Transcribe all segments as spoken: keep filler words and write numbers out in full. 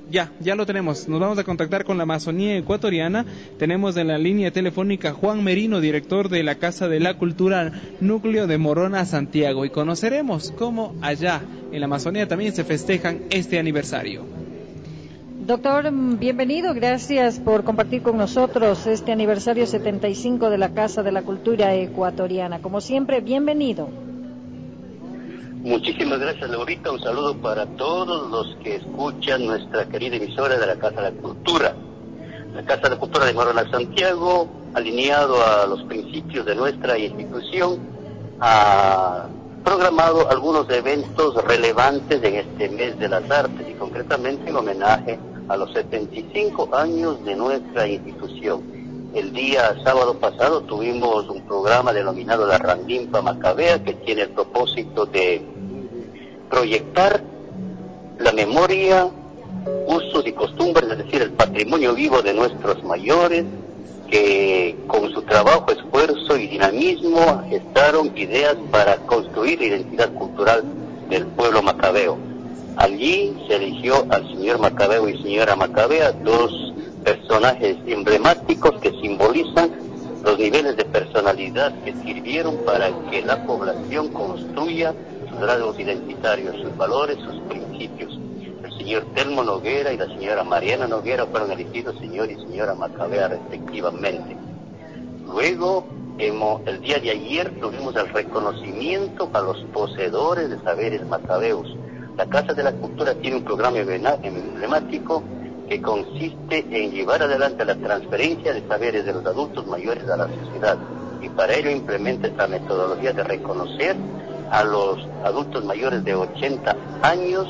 Ya, ya lo tenemos. Nos vamos a contactar con la Amazonía Ecuatoriana. Tenemos en la línea telefónica Juan Merino, director de la Casa de la Cultura Núcleo de Morona, Santiago, y conoceremos cómo allá en la Amazonía también se festejan este aniversario. Doctor, bienvenido, gracias por compartir con nosotros este aniversario setenta y cinco de la Casa de la Cultura Ecuatoriana. Como siempre, bienvenido. Muchísimas gracias, Laurita. Un saludo para todos los que escuchan nuestra querida emisora de la Casa de la Cultura. La Casa de la Cultura de Morona, Santiago, alineado a los principios de nuestra institución, ha programado algunos eventos relevantes en este mes de las artes y concretamente en homenaje a los setenta y cinco años de nuestra institución. El día sábado pasado tuvimos un programa denominado La Randimpa Macabea, que tiene el propósito de proyectar la memoria, usos y costumbres, es decir, el patrimonio vivo de nuestros mayores, que con su trabajo, esfuerzo y dinamismo gestaron ideas para construir la identidad cultural del pueblo macabeo. Allí se eligió al señor Macabeo y señora Macabea, dos personajes emblemáticos que simbolizan los niveles de personalidad que sirvieron para que la población construya sus rasgos identitarios, sus valores, sus principios. El señor Telmo Noguera y la señora Mariana Noguera fueron elegidos señor y señora Macabea respectivamente. Luego, hemos, el día de ayer tuvimos el reconocimiento a los poseedores de saberes macabeos. La Casa de la Cultura tiene un programa emblemático que consiste en llevar adelante la transferencia de saberes de los adultos mayores a la sociedad, y para ello implementa esta metodología de reconocer a los adultos mayores de ochenta años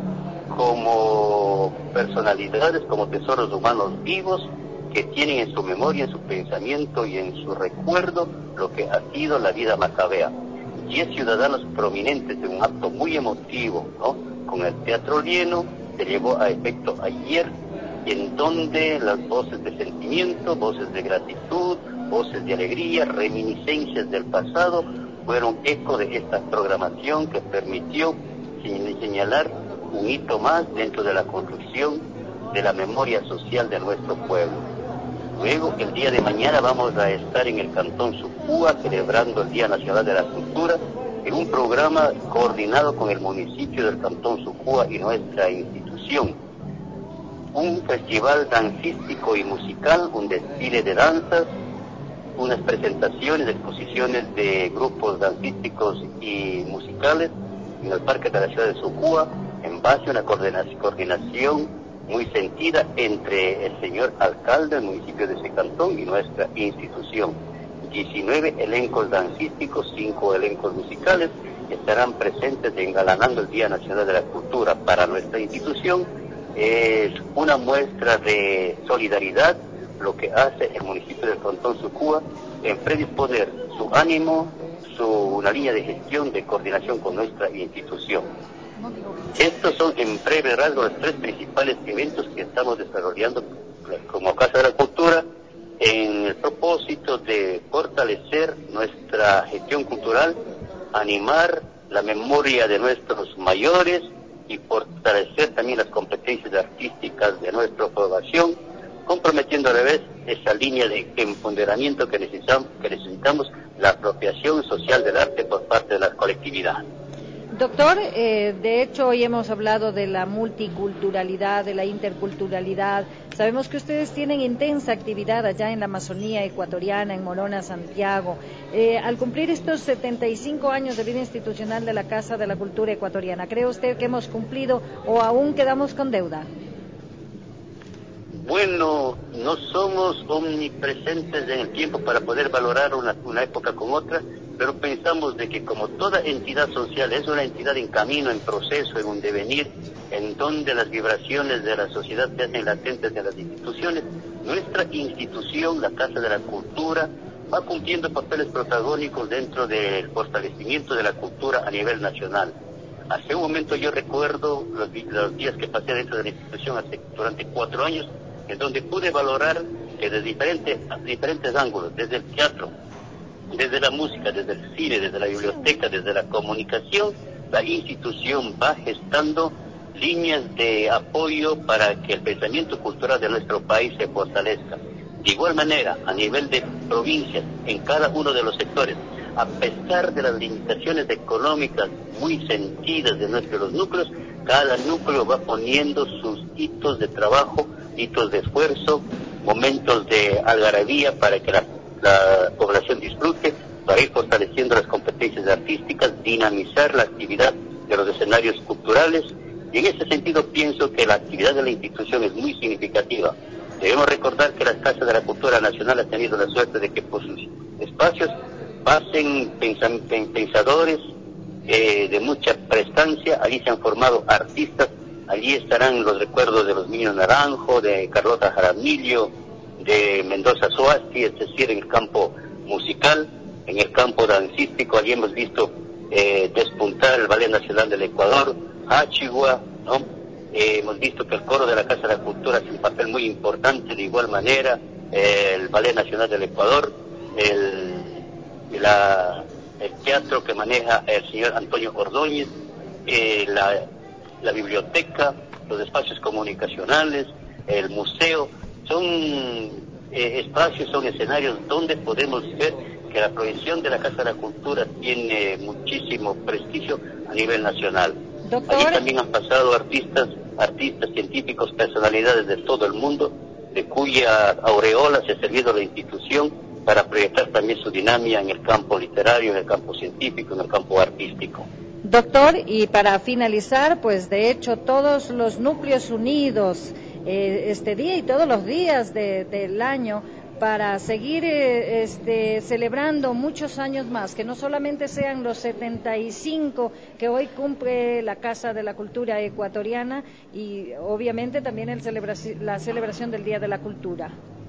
como personalidades, como tesoros humanos vivos que tienen en su memoria, en su pensamiento y en su recuerdo lo que ha sido la vida macabea. Diez ciudadanos prominentes en un acto muy emotivo, ¿no?, con el teatro lleno, se llevó a efecto ayer, en donde las voces de sentimiento, voces de gratitud, voces de alegría, reminiscencias del pasado, fueron eco de esta programación que permitió señalar un hito más dentro de la construcción de la memoria social de nuestro pueblo. Luego, el día de mañana vamos a estar en el Cantón Sucúa celebrando el Día Nacional de la Cultura en un programa coordinado con el municipio del Cantón Sucúa y nuestra institución. Un festival dancístico y musical, un desfile de danzas, unas presentaciones, exposiciones de grupos dancísticos y musicales en el Parque de la Ciudad de Sucúa, en base a una coordinación muy sentida entre el señor alcalde del municipio de ese cantón y nuestra institución. diecinueve elencos dancísticos, cinco elencos musicales estarán presentes engalanando el Día Nacional de la Cultura. Para nuestra institución es una muestra de solidaridad lo que hace el municipio del Cantón Sucúa en predisponer su ánimo, su, una línea de gestión, de coordinación con nuestra institución. Estos son en breve rasgo los tres principales eventos que estamos desarrollando como Casa de la Cultura en el propósito de fortalecer nuestra gestión cultural, animar la memoria de nuestros mayores y fortalecer también las competencias artísticas de nuestra población, comprometiendo a la vez esa línea de empoderamiento que necesitamos, que necesitamos la apropiación social del arte por parte de la colectividad. Doctor, eh, de hecho hoy hemos hablado de la multiculturalidad, de la interculturalidad. Sabemos que ustedes tienen intensa actividad allá en la Amazonía Ecuatoriana, en Morona, Santiago. Eh, al cumplir estos setenta y cinco años de vida institucional de la Casa de la Cultura Ecuatoriana, ¿cree usted que hemos cumplido o aún quedamos con deuda? Bueno, no somos omnipresentes en el tiempo para poder valorar una, una época con otra, pero pensamos de que como toda entidad social es una entidad en camino, en proceso, en un devenir, en donde las vibraciones de la sociedad se hacen latentes en las instituciones, nuestra institución, la Casa de la Cultura, va cumpliendo papeles protagónicos dentro del fortalecimiento de la cultura a nivel nacional. Hace un momento yo recuerdo los, los días que pasé dentro de la institución hace, durante cuatro años, en donde pude valorar que desde diferentes, diferentes ángulos, desde el teatro, desde la música, desde el cine, desde la biblioteca, desde la comunicación, la institución va gestando líneas de apoyo para que el pensamiento cultural de nuestro país se fortalezca. De igual manera, a nivel de provincias, en cada uno de los sectores, a pesar de las limitaciones económicas muy sentidas de nuestros núcleos, cada núcleo va poniendo sus hitos de trabajo, hitos de esfuerzo, momentos de algarabía para que la, la población disfrute, para ir fortaleciendo las competencias artísticas, dinamizar la actividad de los escenarios culturales. Y en ese sentido pienso que la actividad de la institución es muy significativa. Debemos recordar que la Casa de la Cultura Nacional ha tenido la suerte de que por sus espacios pasen pensadores eh, de mucha prestancia. Allí se han formado artistas, allí estarán los recuerdos de los Niños Naranjo, de Carlota Jaramillo, de Mendoza Soasti, es decir, en el campo musical, en el campo dancístico. Allí hemos visto eh, despuntar el Ballet Nacional del Ecuador, Achigua, ¿no? Eh, hemos visto que el coro de la Casa de la Cultura hace un papel muy importante, de igual manera, eh, el Ballet Nacional del Ecuador, el, la, el teatro que maneja el señor Antonio Ordóñez, eh, la, la biblioteca, los espacios comunicacionales, el museo, son eh, espacios, son escenarios donde podemos ver que la proyección de la Casa de la Cultura tiene muchísimo prestigio a nivel nacional. Doctor. Allí también han pasado artistas, artistas, científicos, personalidades de todo el mundo, de cuya aureola se ha servido la institución para proyectar también su dinámica en el campo literario, en el campo científico, en el campo artístico. Doctor, y para finalizar, pues de hecho todos los núcleos unidos eh, este día y todos los días de, del año para seguir eh, este, celebrando muchos años más, que no solamente sean los setenta y cinco que hoy cumple la Casa de la Cultura Ecuatoriana y obviamente también el celebraci- la celebración del Día de la Cultura.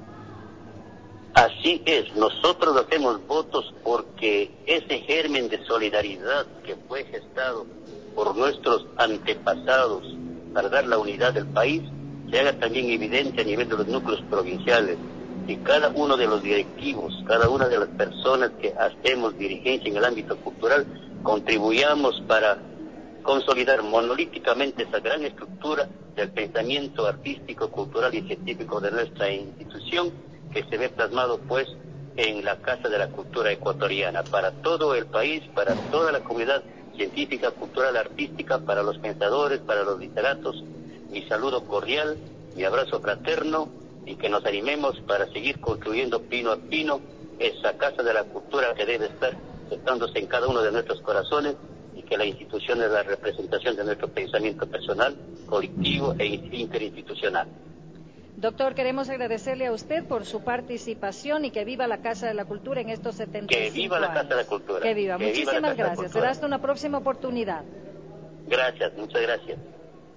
Así es, nosotros hacemos votos porque ese germen de solidaridad que fue gestado por nuestros antepasados para dar la unidad del país se haga también evidente a nivel de los núcleos provinciales. Y cada uno de los directivos, cada una de las personas que hacemos dirigencia en el ámbito cultural, contribuyamos para consolidar monolíticamente esa gran estructura del pensamiento artístico, cultural y científico de nuestra institución, que se ve plasmado pues en la Casa de la Cultura Ecuatoriana, para todo el país, para toda la comunidad científica, cultural, artística, para los pensadores, para los literatos. Mi saludo cordial, mi abrazo fraterno, y que nos animemos para seguir construyendo pino a pino esa Casa de la Cultura que debe estar sentándose en cada uno de nuestros corazones, y que la institución es la representación de nuestro pensamiento personal, colectivo e interinstitucional. Doctor, queremos agradecerle a usted por su participación y que viva la Casa de la Cultura en estos setenta y cinco años. Que viva la Casa de la Cultura. Que viva. Que Muchísimas viva gracias. Será hasta una próxima oportunidad. Gracias, muchas gracias.